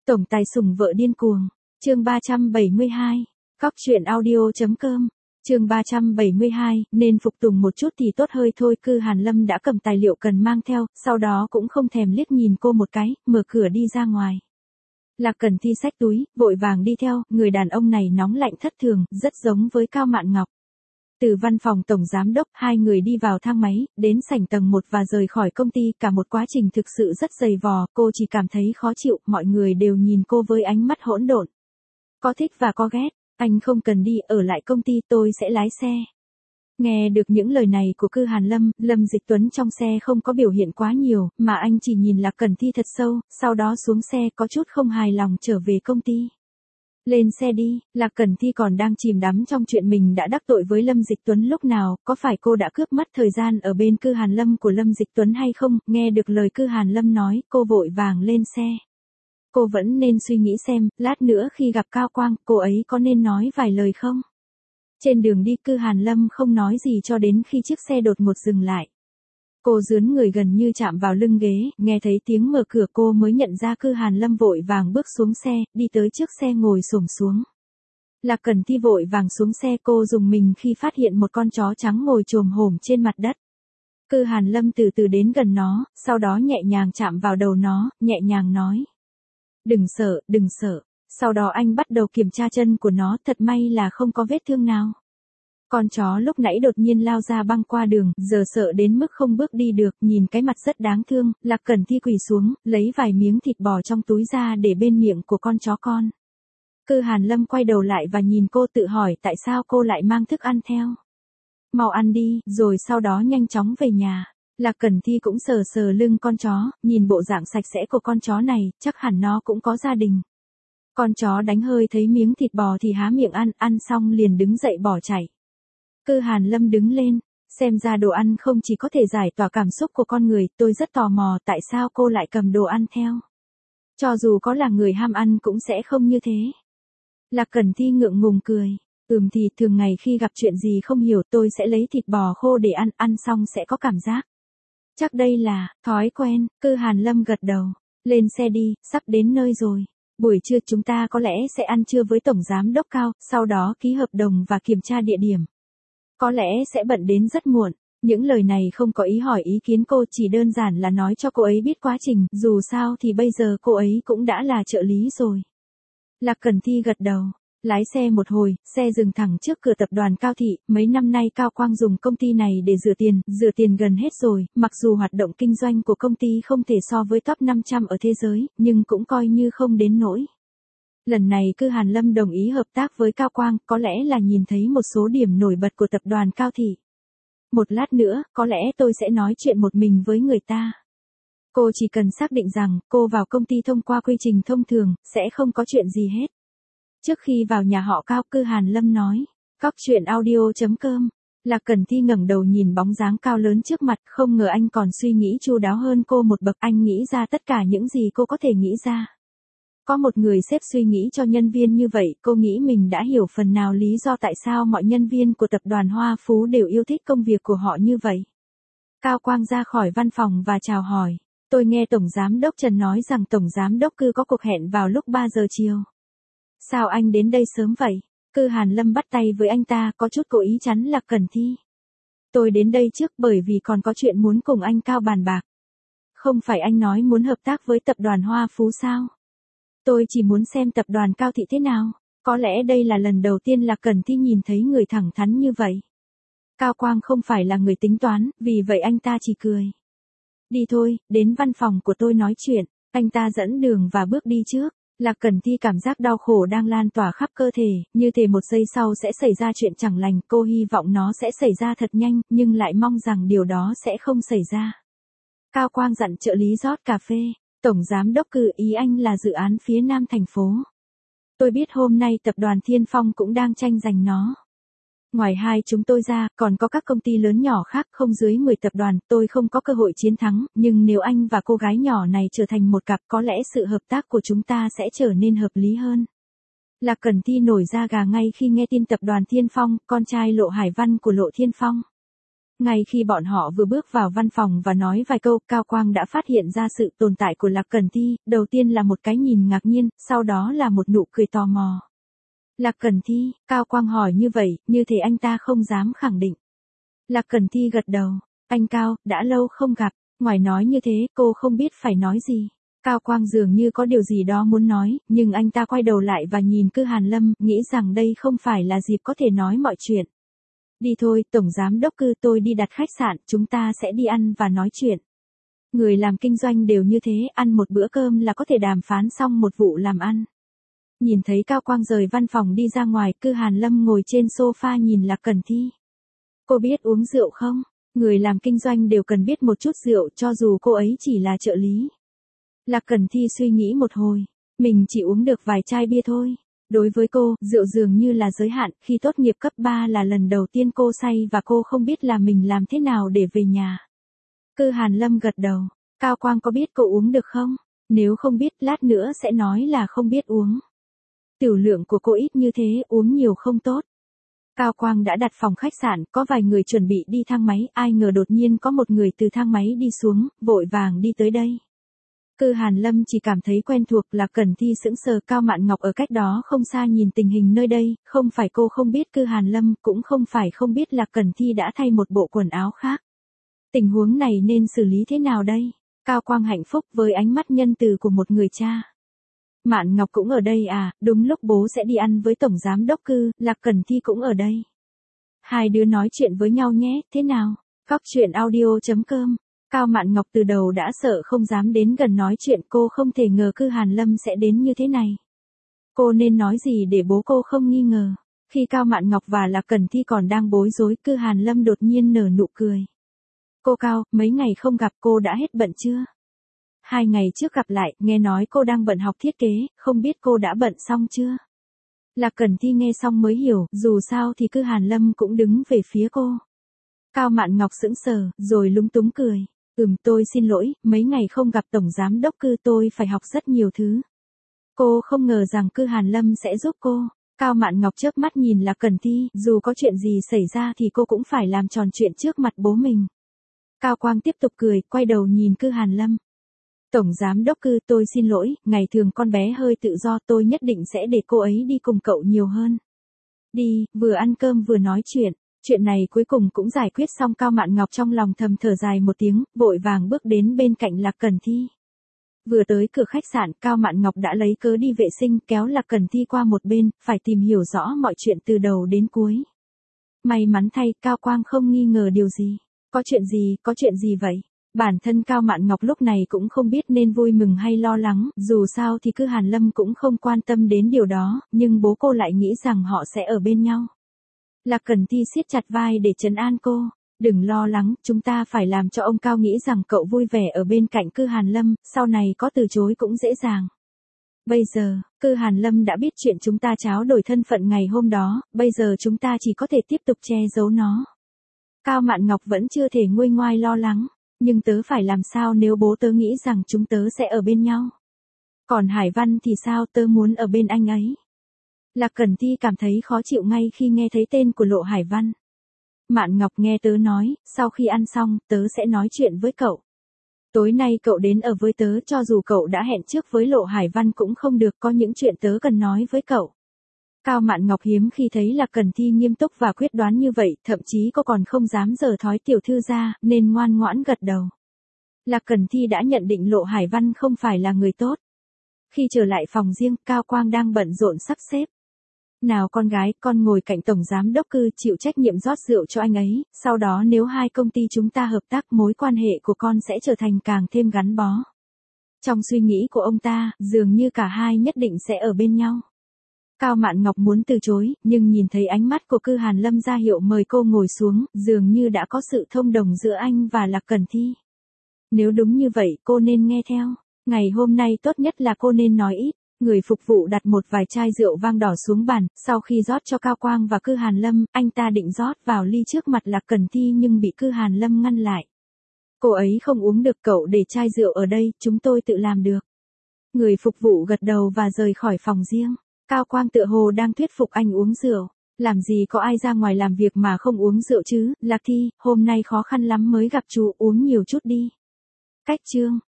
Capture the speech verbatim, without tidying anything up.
Tổng tài sủng vợ điên cuồng. Chương ba trăm bảy mươi hai. Cóc truyện audio chấm com. Chương ba trăm bảy mươi hai, nên phục tùng một chút thì tốt hơi thôi. Cư Hàn Lâm đã cầm tài liệu cần mang theo, sau đó cũng không thèm liếc nhìn cô một cái, mở cửa đi ra ngoài. Lạc Cẩn Thi xách túi, vội vàng đi theo, người đàn ông này nóng lạnh thất thường, rất giống với Cao Mạn Ngọc. Từ văn phòng tổng giám đốc, hai người đi vào thang máy, đến sảnh tầng một và rời khỏi công ty, cả một quá trình thực sự rất dày vò, cô chỉ cảm thấy khó chịu, mọi người đều nhìn cô với ánh mắt hỗn độn. Có thích và có ghét, anh không cần đi, ở lại công ty tôi sẽ lái xe. Nghe được những lời này của Cư Hàn Lâm, Lâm Dịch Tuấn trong xe không có biểu hiện quá nhiều, mà anh chỉ nhìn Lạc Cẩn Thi thật sâu, sau đó xuống xe có chút không hài lòng trở về công ty. Lên xe đi, Lạc Cẩn Thi còn đang chìm đắm trong chuyện mình đã đắc tội với Lâm Dịch Tuấn lúc nào, có phải cô đã cướp mất thời gian ở bên Cư Hàn Lâm của Lâm Dịch Tuấn hay không, nghe được lời Cư Hàn Lâm nói, cô vội vàng lên xe. Cô vẫn nên suy nghĩ xem, lát nữa khi gặp Cao Quang, cô ấy có nên nói vài lời không? Trên đường đi Cư Hàn Lâm không nói gì cho đến khi chiếc xe đột ngột dừng lại. Cô dướn người gần như chạm vào lưng ghế, nghe thấy tiếng mở cửa cô mới nhận ra Cư Hàn Lâm vội vàng bước xuống xe, đi tới trước xe ngồi xổm xuống. Lạc Cẩn Thi vội vàng xuống xe, cô dùng mình khi phát hiện một con chó trắng ngồi chồm hổm trên mặt đất. Cư Hàn Lâm từ từ đến gần nó, sau đó nhẹ nhàng chạm vào đầu nó, nhẹ nhàng nói. Đừng sợ, đừng sợ. Sau đó anh bắt đầu kiểm tra chân của nó, thật may là không có vết thương nào. Con chó lúc nãy đột nhiên lao ra băng qua đường, giờ sợ đến mức không bước đi được, nhìn cái mặt rất đáng thương, Lạc Cẩn Thi quỳ xuống, lấy vài miếng thịt bò trong túi ra để bên miệng của con chó con. Cư Hàn Lâm quay đầu lại và nhìn cô, tự hỏi tại sao cô lại mang thức ăn theo. Mau ăn đi, rồi sau đó nhanh chóng về nhà. Lạc Cẩn Thi cũng sờ sờ lưng con chó, nhìn bộ dạng sạch sẽ của con chó này, chắc hẳn nó cũng có gia đình. Con chó đánh hơi thấy miếng thịt bò thì há miệng ăn, ăn xong liền đứng dậy bỏ chạy. Cư Hàn Lâm đứng lên, xem ra đồ ăn không chỉ có thể giải tỏa cảm xúc của con người, tôi rất tò mò tại sao cô lại cầm đồ ăn theo. Cho dù có là người ham ăn cũng sẽ không như thế. Lạc Cẩn Thi ngượng ngùng cười, ừm thì thường ngày khi gặp chuyện gì không hiểu tôi sẽ lấy thịt bò khô để ăn, ăn xong sẽ có cảm giác. Chắc đây là thói quen. Cư Hàn Lâm gật đầu, lên xe đi, sắp đến nơi rồi. Buổi trưa chúng ta có lẽ sẽ ăn trưa với Tổng Giám Đốc Cao, sau đó ký hợp đồng và kiểm tra địa điểm. Có lẽ sẽ bận đến rất muộn. Những lời này không có ý hỏi ý kiến cô, chỉ đơn giản là nói cho cô ấy biết quá trình, dù sao thì bây giờ cô ấy cũng đã là trợ lý rồi. Lạc Cẩn Thi gật đầu. Lái xe một hồi, xe dừng thẳng trước cửa tập đoàn Cao Thị, mấy năm nay Cao Quang dùng công ty này để rửa tiền, rửa tiền gần hết rồi, mặc dù hoạt động kinh doanh của công ty không thể so với top năm trăm ở thế giới, nhưng cũng coi như không đến nỗi. Lần này Cư Hàn Lâm đồng ý hợp tác với Cao Quang, có lẽ là nhìn thấy một số điểm nổi bật của tập đoàn Cao Thị. Một lát nữa, có lẽ tôi sẽ nói chuyện một mình với người ta. Cô chỉ cần xác định rằng, cô vào công ty thông qua quy trình thông thường, sẽ không có chuyện gì hết. Trước khi vào nhà họ Cao, Cư Hàn Lâm nói, cóc truyện audio chấm com. Lạc Cẩn Thi ngẩng đầu nhìn bóng dáng cao lớn trước mặt, không ngờ anh còn suy nghĩ chu đáo hơn cô một bậc, anh nghĩ ra tất cả những gì cô có thể nghĩ ra. Có một người sếp suy nghĩ cho nhân viên như vậy, cô nghĩ mình đã hiểu phần nào lý do tại sao mọi nhân viên của tập đoàn Hoa Phú đều yêu thích công việc của họ như vậy. Cao Quang ra khỏi văn phòng và chào hỏi, tôi nghe Tổng Giám Đốc Trần nói rằng Tổng Giám Đốc Cư có cuộc hẹn vào lúc ba giờ chiều. Sao anh đến đây sớm vậy? Cư Hàn Lâm bắt tay với anh ta, có chút cố ý chắn Lạc Cẩn Thi. Tôi đến đây trước bởi vì còn có chuyện muốn cùng anh Cao bàn bạc. Không phải anh nói muốn hợp tác với tập đoàn Hoa Phú sao? Tôi chỉ muốn xem tập đoàn Cao Thị thế nào. Có lẽ đây là lần đầu tiên Lạc Cẩn Thi nhìn thấy người thẳng thắn như vậy. Cao Quang không phải là người tính toán, vì vậy anh ta chỉ cười. Đi thôi, đến văn phòng của tôi nói chuyện. Anh ta dẫn đường và bước đi trước. Lạc Cẩn Thi cảm giác đau khổ đang lan tỏa khắp cơ thể, như thể một giây sau sẽ xảy ra chuyện chẳng lành, cô hy vọng nó sẽ xảy ra thật nhanh, nhưng lại mong rằng điều đó sẽ không xảy ra. Cao Quang dặn trợ lý rót cà phê, Tổng Giám Đốc Cư, ý anh là dự án phía Nam thành phố. Tôi biết hôm nay tập đoàn Thiên Phong cũng đang tranh giành nó. Ngoài hai chúng tôi ra, còn có các công ty lớn nhỏ khác không dưới mười tập đoàn, tôi không có cơ hội chiến thắng, nhưng nếu anh và cô gái nhỏ này trở thành một cặp, có lẽ sự hợp tác của chúng ta sẽ trở nên hợp lý hơn. Lạc Cẩn Thi nổi da gà ngay khi nghe tin tập đoàn Thiên Phong, con trai Lộ Hải Văn của Lộ Thiên Phong. Ngay khi bọn họ vừa bước vào văn phòng và nói vài câu, Cao Quang đã phát hiện ra sự tồn tại của Lạc Cẩn Thi, đầu tiên là một cái nhìn ngạc nhiên, sau đó là một nụ cười tò mò. Lạc Cẩn Thi, Cao Quang hỏi như vậy, như thể anh ta không dám khẳng định. Lạc Cẩn Thi gật đầu, anh Cao, đã lâu không gặp, ngoài nói như thế, cô không biết phải nói gì. Cao Quang dường như có điều gì đó muốn nói, nhưng anh ta quay đầu lại và nhìn Cư Hàn Lâm, nghĩ rằng đây không phải là dịp có thể nói mọi chuyện. Đi thôi, Tổng Giám Đốc Cư, tôi đi đặt khách sạn, chúng ta sẽ đi ăn và nói chuyện. Người làm kinh doanh đều như thế, ăn một bữa cơm là có thể đàm phán xong một vụ làm ăn. Nhìn thấy Cao Quang rời văn phòng đi ra ngoài, Cư Hàn Lâm ngồi trên sofa nhìn Lạc Cẩn Thi. Cô biết uống rượu không? Người làm kinh doanh đều cần biết một chút rượu, cho dù cô ấy chỉ là trợ lý. Lạc Cẩn Thi suy nghĩ một hồi, mình chỉ uống được vài chai bia thôi. Đối với cô, rượu dường như là giới hạn, khi tốt nghiệp cấp ba là lần đầu tiên cô say và cô không biết là mình làm thế nào để về nhà. Cư Hàn Lâm gật đầu, Cao Quang có biết cô uống được không? Nếu không biết, lát nữa sẽ nói là không biết uống. Tiểu lượng của cô ít như thế, uống nhiều không tốt. Cao Quang đã đặt phòng khách sạn, có vài người chuẩn bị đi thang máy, ai ngờ đột nhiên có một người từ thang máy đi xuống, vội vàng đi tới đây. Cư Hàn Lâm chỉ cảm thấy quen thuộc, là Cẩn Thi sững sờ, Cao Mạn Ngọc ở cách đó không xa nhìn tình hình nơi đây, không phải cô không biết Cư Hàn Lâm, cũng không phải không biết là Cẩn Thi đã thay một bộ quần áo khác. Tình huống này nên xử lý thế nào đây? Cao Quang hạnh phúc với ánh mắt nhân từ của một người cha. Mạn Ngọc cũng ở đây à, đúng lúc bố sẽ đi ăn với Tổng Giám Đốc Cư, Lạc Cẩn Thi cũng ở đây. Hai đứa nói chuyện với nhau nhé, thế nào? Cóc truyện audio chấm com. Cao Mạn Ngọc từ đầu đã sợ không dám đến gần nói chuyện, cô không thể ngờ Cư Hàn Lâm sẽ đến như thế này. Cô nên nói gì để bố cô không nghi ngờ? Khi Cao Mạn Ngọc và Lạc Cẩn Thi còn đang bối rối, Cư Hàn Lâm đột nhiên nở nụ cười. Cô Cao, mấy ngày không gặp cô đã hết bận chưa? Hai ngày trước gặp lại, nghe nói cô đang bận học thiết kế, không biết cô đã bận xong chưa? Lạc Cẩn Thi nghe xong mới hiểu, dù sao thì Cư Hàn Lâm cũng đứng về phía cô. Cao Mạn Ngọc sững sờ, rồi lúng túng cười. Ừm, tôi xin lỗi, mấy ngày không gặp Tổng Giám Đốc Cư, tôi phải học rất nhiều thứ. Cô không ngờ rằng Cư Hàn Lâm sẽ giúp cô. Cao Mạn Ngọc chớp mắt nhìn Lạc Cẩn Thi, dù có chuyện gì xảy ra thì cô cũng phải làm tròn chuyện trước mặt bố mình. Cao Quang tiếp tục cười, quay đầu nhìn Cư Hàn Lâm. Tổng Giám Đốc Cư, tôi xin lỗi, ngày thường con bé hơi tự do, tôi nhất định sẽ để cô ấy đi cùng cậu nhiều hơn. Đi, vừa ăn cơm vừa nói chuyện. Chuyện này cuối cùng cũng giải quyết xong. Cao Mạn Ngọc trong lòng thầm thở dài một tiếng, vội vàng bước đến bên cạnh Lạc Cẩn Thi. Vừa tới cửa khách sạn, Cao Mạn Ngọc đã lấy cớ đi vệ sinh, kéo Lạc Cẩn Thi qua một bên, phải tìm hiểu rõ mọi chuyện từ đầu đến cuối. May mắn thay, Cao Quang không nghi ngờ điều gì. Có chuyện gì, có chuyện gì vậy? Bản thân Cao Mạn Ngọc lúc này cũng không biết nên vui mừng hay lo lắng, dù sao thì Cư Hàn Lâm cũng không quan tâm đến điều đó, nhưng bố cô lại nghĩ rằng họ sẽ ở bên nhau. Lạc Cẩn Thi siết chặt vai để trấn an cô. Đừng lo lắng, chúng ta phải làm cho ông Cao nghĩ rằng cậu vui vẻ ở bên cạnh Cư Hàn Lâm, sau này có từ chối cũng dễ dàng. Bây giờ, Cư Hàn Lâm đã biết chuyện chúng ta tráo đổi thân phận ngày hôm đó, bây giờ chúng ta chỉ có thể tiếp tục che giấu nó. Cao Mạn Ngọc vẫn chưa thể nguôi ngoai lo lắng, nhưng tớ phải làm sao nếu bố tớ nghĩ rằng chúng tớ sẽ ở bên nhau? Còn Hải Văn thì sao, tớ muốn ở bên anh ấy. Lạc Cẩn Thi cảm thấy khó chịu ngay khi nghe thấy tên của Lộ Hải Văn. Mạn Ngọc, nghe tớ nói, sau khi ăn xong, tớ sẽ nói chuyện với cậu. Tối nay cậu đến ở với tớ, cho dù cậu đã hẹn trước với Lộ Hải Văn cũng không được, có những chuyện tớ cần nói với cậu. Cao Mạn Ngọc hiếm khi thấy Lạc Cẩn Thi nghiêm túc và quyết đoán như vậy, thậm chí cô còn không dám giở thói tiểu thư ra, nên ngoan ngoãn gật đầu. Lạc Cẩn Thi đã nhận định Lộ Hải Văn không phải là người tốt. Khi trở lại phòng riêng, Cao Quang đang bận rộn sắp xếp. Nào con gái, con ngồi cạnh Tổng Giám Đốc Cư, chịu trách nhiệm rót rượu cho anh ấy, sau đó nếu hai công ty chúng ta hợp tác, mối quan hệ của con sẽ trở thành càng thêm gắn bó. Trong suy nghĩ của ông ta, dường như cả hai nhất định sẽ ở bên nhau. Cao Mạn Ngọc muốn từ chối, nhưng nhìn thấy ánh mắt của Cư Hàn Lâm ra hiệu mời cô ngồi xuống, dường như đã có sự thông đồng giữa anh và Lạc Cẩn Thi. Nếu đúng như vậy, cô nên nghe theo. Ngày hôm nay tốt nhất là cô nên nói ít. Người phục vụ đặt một vài chai rượu vang đỏ xuống bàn, sau khi rót cho Cao Quang và Cư Hàn Lâm, anh ta định rót vào ly trước mặt Lạc Cẩn Thi nhưng bị Cư Hàn Lâm ngăn lại. Cô ấy không uống được, cậu để chai rượu ở đây, chúng tôi tự làm được. Người phục vụ gật đầu và rời khỏi phòng riêng. Cao Quang tựa hồ đang thuyết phục anh uống rượu. Làm gì có ai ra ngoài làm việc mà không uống rượu chứ, Lạc Thi, hôm nay khó khăn lắm mới gặp chú, uống nhiều chút đi. Cách chương.